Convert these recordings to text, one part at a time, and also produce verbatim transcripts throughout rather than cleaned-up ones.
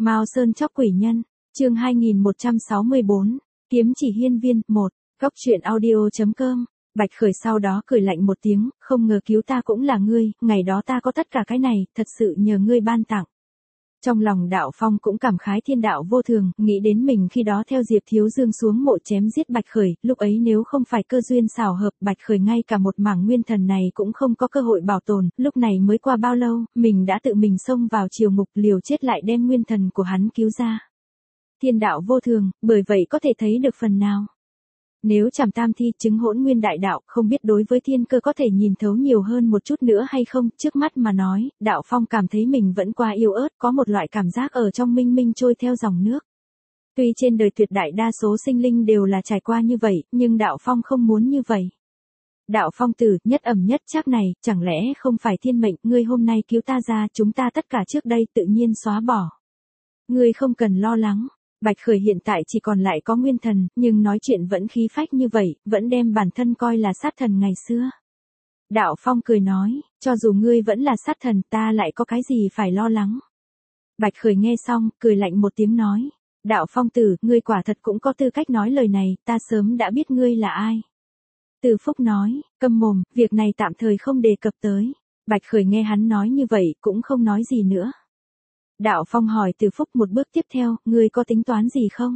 Mao Sơn chóc quỷ nhân, chương hai nghìn một trăm sáu mươi bốn, kiếm chỉ hiên viên, một, góc truyện audio.com, Bạch Khởi sau đó cười lạnh một tiếng, không ngờ cứu ta cũng là ngươi, ngày đó ta có tất cả cái này, thật sự nhờ ngươi ban tặng. Trong lòng Đạo Phong cũng cảm khái thiên đạo vô thường, nghĩ đến mình khi đó theo Diệp Thiếu Dương xuống mộ chém giết Bạch Khởi, lúc ấy nếu không phải cơ duyên xảo hợp, Bạch Khởi ngay cả một mảng nguyên thần này cũng không có cơ hội bảo tồn, lúc này mới qua bao lâu, mình đã tự mình xông vào triều ngục liều chết lại đem nguyên thần của hắn cứu ra. Thiên đạo vô thường, bởi vậy có thể thấy được phần nào. Nếu Trảm Tam Thi chứng hỗn nguyên đại đạo, không biết đối với thiên cơ có thể nhìn thấu nhiều hơn một chút nữa hay không, trước mắt mà nói, Đạo Phong cảm thấy mình vẫn qua yếu ớt, có một loại cảm giác ở trong minh minh trôi theo dòng nước. Tuy trên đời tuyệt đại đa số sinh linh đều là trải qua như vậy, nhưng Đạo Phong không muốn như vậy. Đạo Phong tử, nhất ẩm nhất chắc này, chẳng lẽ không phải thiên mệnh, ngươi hôm nay cứu ta ra, chúng ta tất cả trước đây tự nhiên xóa bỏ. Ngươi không cần lo lắng. Bạch Khởi hiện tại chỉ còn lại có nguyên thần, nhưng nói chuyện vẫn khí phách như vậy, vẫn đem bản thân coi là sát thần ngày xưa. Đạo Phong cười nói, cho dù ngươi vẫn là sát thần, ta lại có cái gì phải lo lắng. Bạch Khởi nghe xong, cười lạnh một tiếng nói, Đạo Phong tử, ngươi quả thật cũng có tư cách nói lời này, ta sớm đã biết ngươi là ai. Từ Phúc nói, câm mồm, việc này tạm thời không đề cập tới. Bạch Khởi nghe hắn nói như vậy, cũng không nói gì nữa. Đạo Phong hỏi Từ Phúc một bước tiếp theo, ngươi có tính toán gì không?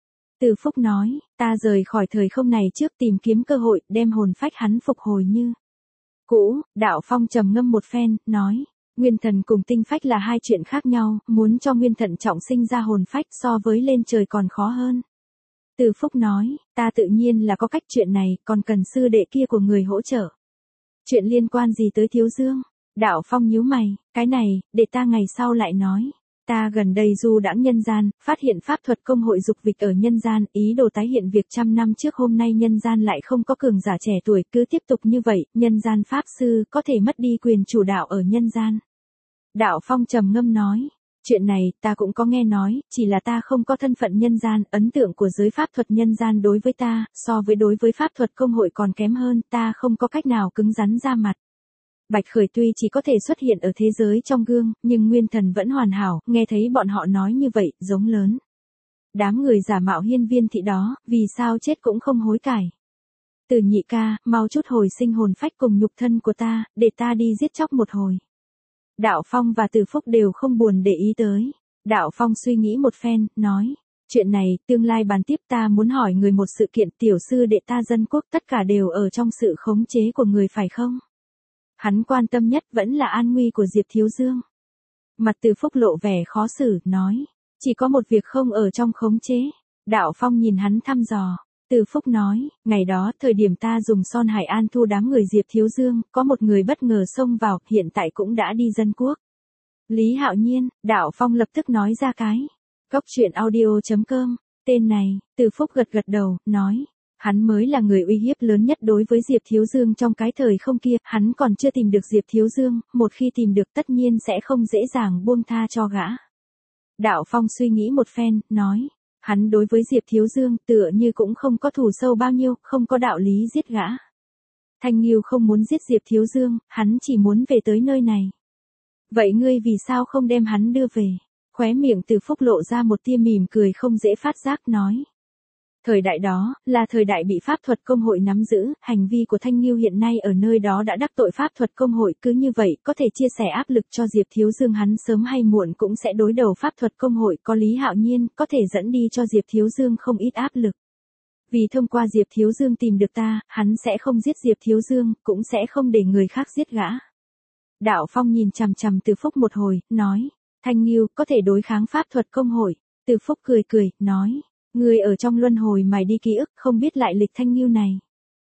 Từ Phúc nói, ta rời khỏi thời không này trước tìm kiếm cơ hội, đem hồn phách hắn phục hồi như cũ. Đạo Phong trầm ngâm một phen, nói, nguyên thần cùng tinh phách là hai chuyện khác nhau, muốn cho nguyên thần trọng sinh ra hồn phách so với lên trời còn khó hơn. Từ Phúc nói, ta tự nhiên là có cách chuyện này, còn cần sư đệ kia của người hỗ trợ. Chuyện liên quan gì tới Thiếu Dương? Đạo Phong nhíu mày, cái này, để ta ngày sau lại nói. Ta gần đây du đãng nhân gian, phát hiện pháp thuật công hội dục vịch ở nhân gian, ý đồ tái hiện việc trăm năm trước hôm nay nhân gian lại không có cường giả trẻ tuổi, cứ tiếp tục như vậy, nhân gian pháp sư có thể mất đi quyền chủ đạo ở nhân gian. Đạo Phong trầm ngâm nói, chuyện này ta cũng có nghe nói, chỉ là ta không có thân phận nhân gian, ấn tượng của giới pháp thuật nhân gian đối với ta, so với đối với pháp thuật công hội còn kém hơn, ta không có cách nào cứng rắn ra mặt. Bạch Khởi tuy chỉ có thể xuất hiện ở thế giới trong gương, nhưng nguyên thần vẫn hoàn hảo, nghe thấy bọn họ nói như vậy, giống lớn. Đám người giả mạo hiên viên thị đó, vì sao chết cũng không hối cải. Từ nhị ca, mau chút hồi sinh hồn phách cùng nhục thân của ta, để ta đi giết chóc một hồi. Đạo Phong và Từ Phúc đều không buồn để ý tới. Đạo Phong suy nghĩ một phen, nói, chuyện này, tương lai bàn tiếp ta muốn hỏi người một sự kiện, tiểu sư đệ ta dân quốc tất cả đều ở trong sự khống chế của người phải không? Hắn quan tâm nhất vẫn là an nguy của Diệp Thiếu Dương. Mặt Từ Phúc lộ vẻ khó xử, nói, chỉ có một việc không ở trong khống chế. Đạo Phong nhìn hắn thăm dò. Từ Phúc nói, ngày đó thời điểm ta dùng Son Hải An thu đám người Diệp Thiếu Dương, có một người bất ngờ xông vào, hiện tại cũng đã đi dân quốc. Lý Hạo Nhiên, Đạo Phong lập tức nói ra cái. Góc truyện audio.com, tên này, Từ Phúc gật gật đầu, nói. Hắn mới là người uy hiếp lớn nhất đối với Diệp Thiếu Dương trong cái thời không kia, hắn còn chưa tìm được Diệp Thiếu Dương, một khi tìm được tất nhiên sẽ không dễ dàng buông tha cho gã. Đạo Phong suy nghĩ một phen, nói, hắn đối với Diệp Thiếu Dương tựa như cũng không có thù sâu bao nhiêu, không có đạo lý giết gã. Thanh Nghiêu không muốn giết Diệp Thiếu Dương, hắn chỉ muốn về tới nơi này. Vậy ngươi vì sao không đem hắn đưa về? Khóe miệng Từ Phúc lộ ra một tia mỉm cười không dễ phát giác, nói. Thời đại đó, là thời đại bị pháp thuật công hội nắm giữ, hành vi của Thanh Nghiêu hiện nay ở nơi đó đã đắc tội pháp thuật công hội, cứ như vậy, có thể chia sẻ áp lực cho Diệp Thiếu Dương, hắn sớm hay muộn cũng sẽ đối đầu pháp thuật công hội, có Lý Hạo Nhiên, có thể dẫn đi cho Diệp Thiếu Dương không ít áp lực. Vì thông qua Diệp Thiếu Dương tìm được ta, hắn sẽ không giết Diệp Thiếu Dương, cũng sẽ không để người khác giết gã. Đạo Phong nhìn chằm chằm Từ Phúc một hồi, nói, Thanh Nghiêu, có thể đối kháng pháp thuật công hội. Từ Phúc cười cười, nói. Người ở trong luân hồi mài đi ký ức, không biết lại lịch Thanh Nghiêu này.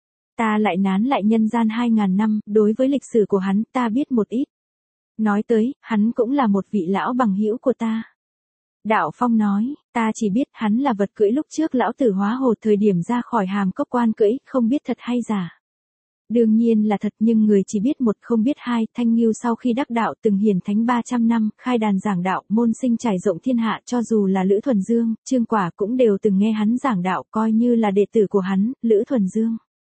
Ta lại nán lại nhân gian hai ngàn năm, đối với lịch sử của hắn, ta biết một ít. Nói tới, hắn cũng là một vị lão bằng hữu của ta. Đạo Phong nói, ta chỉ biết hắn là vật cưỡi lúc trước lão tử hóa hồ thời điểm ra khỏi hàm cốc quan cưỡi, không biết thật hay giả. Đương nhiên là thật, nhưng người chỉ biết một không biết hai. Thanh Nghiêu sau khi đắc đạo từng hiển thánh ba trăm năm, khai đàn giảng đạo, môn sinh trải rộng thiên hạ, cho dù là Lữ Thuần Dương, Trương Quả cũng đều từng nghe hắn giảng đạo, coi như là đệ tử của hắn, Lữ Thuần Dương.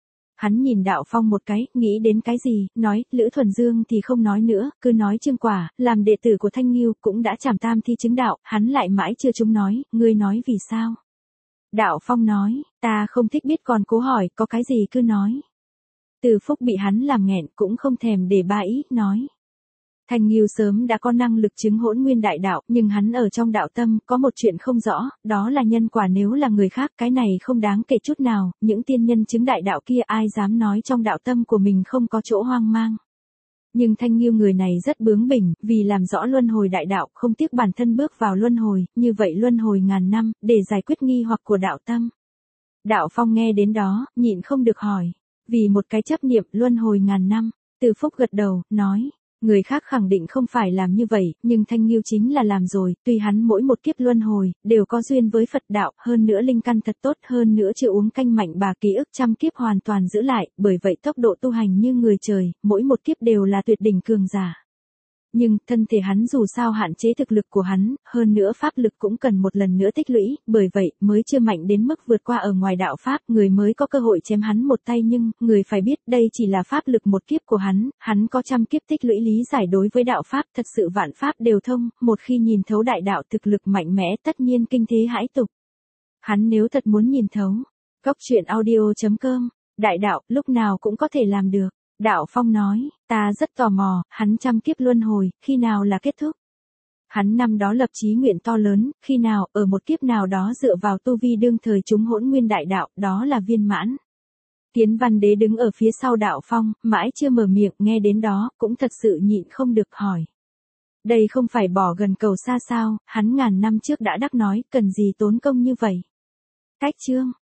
Hắn nhìn Đạo Phong một cái, nghĩ đến cái gì, nói, Lữ Thuần Dương thì không nói nữa, cứ nói Trương Quả, làm đệ tử của Thanh Nghiêu, cũng đã trảm tam thi chứng đạo, hắn lại mãi chưa chúng nói, ngươi nói vì sao? Đạo Phong nói, ta không thích biết còn cố hỏi, có cái gì cứ nói. Từ Phúc bị hắn làm nghẹn cũng không thèm để ba ý, nói. Thanh Nghiêu sớm đã có năng lực chứng hỗn nguyên đại đạo, nhưng hắn ở trong đạo tâm, có một chuyện không rõ, đó là nhân quả nếu là người khác, cái này không đáng kể chút nào, những tiên nhân chứng đại đạo kia ai dám nói trong đạo tâm của mình không có chỗ hoang mang. Nhưng Thanh Nghiêu người này rất bướng bỉnh, vì làm rõ luân hồi đại đạo, không tiếc bản thân bước vào luân hồi, như vậy luân hồi ngàn năm, để giải quyết nghi hoặc của đạo tâm. Đạo Phong nghe đến đó, nhịn không được hỏi, vì một cái chấp niệm luân hồi ngàn năm, Từ Phúc gật đầu, nói. Người khác khẳng định không phải làm như vậy, nhưng Thanh Nghiêu chính là làm rồi, tuy hắn mỗi một kiếp luân hồi, đều có duyên với Phật đạo, hơn nữa linh căn thật tốt, hơn nữa chưa uống canh mạnh bà ký ức trăm kiếp hoàn toàn giữ lại, bởi vậy tốc độ tu hành như người trời, mỗi một kiếp đều là tuyệt đỉnh cường giả. Nhưng, thân thể hắn dù sao hạn chế thực lực của hắn, hơn nữa pháp lực cũng cần một lần nữa tích lũy, bởi vậy, mới chưa mạnh đến mức vượt qua ở ngoài đạo pháp, người mới có cơ hội chém hắn một tay nhưng, người phải biết đây chỉ là pháp lực một kiếp của hắn, hắn có trăm kiếp tích lũy lý giải đối với đạo pháp, thật sự vạn pháp đều thông, một khi nhìn thấu đại đạo thực lực mạnh mẽ tất nhiên kinh thế hãi tục. Hắn nếu thật muốn nhìn thấu, Cốc truyện audio chấm com, đại đạo, lúc nào cũng có thể làm được. Đạo Phong nói, ta rất tò mò, hắn trăm kiếp luân hồi, khi nào là kết thúc? Hắn năm đó lập chí nguyện to lớn, khi nào, ở một kiếp nào đó dựa vào tu vi đương thời chúng hỗn nguyên đại đạo, đó là viên mãn. Kiến Văn Đế đứng ở phía sau Đạo Phong, mãi chưa mở miệng, nghe đến đó, cũng thật sự nhịn không được hỏi. Đây không phải bỏ gần cầu xa sao, hắn ngàn năm trước đã đắc nói, cần gì tốn công như vậy? Cách chương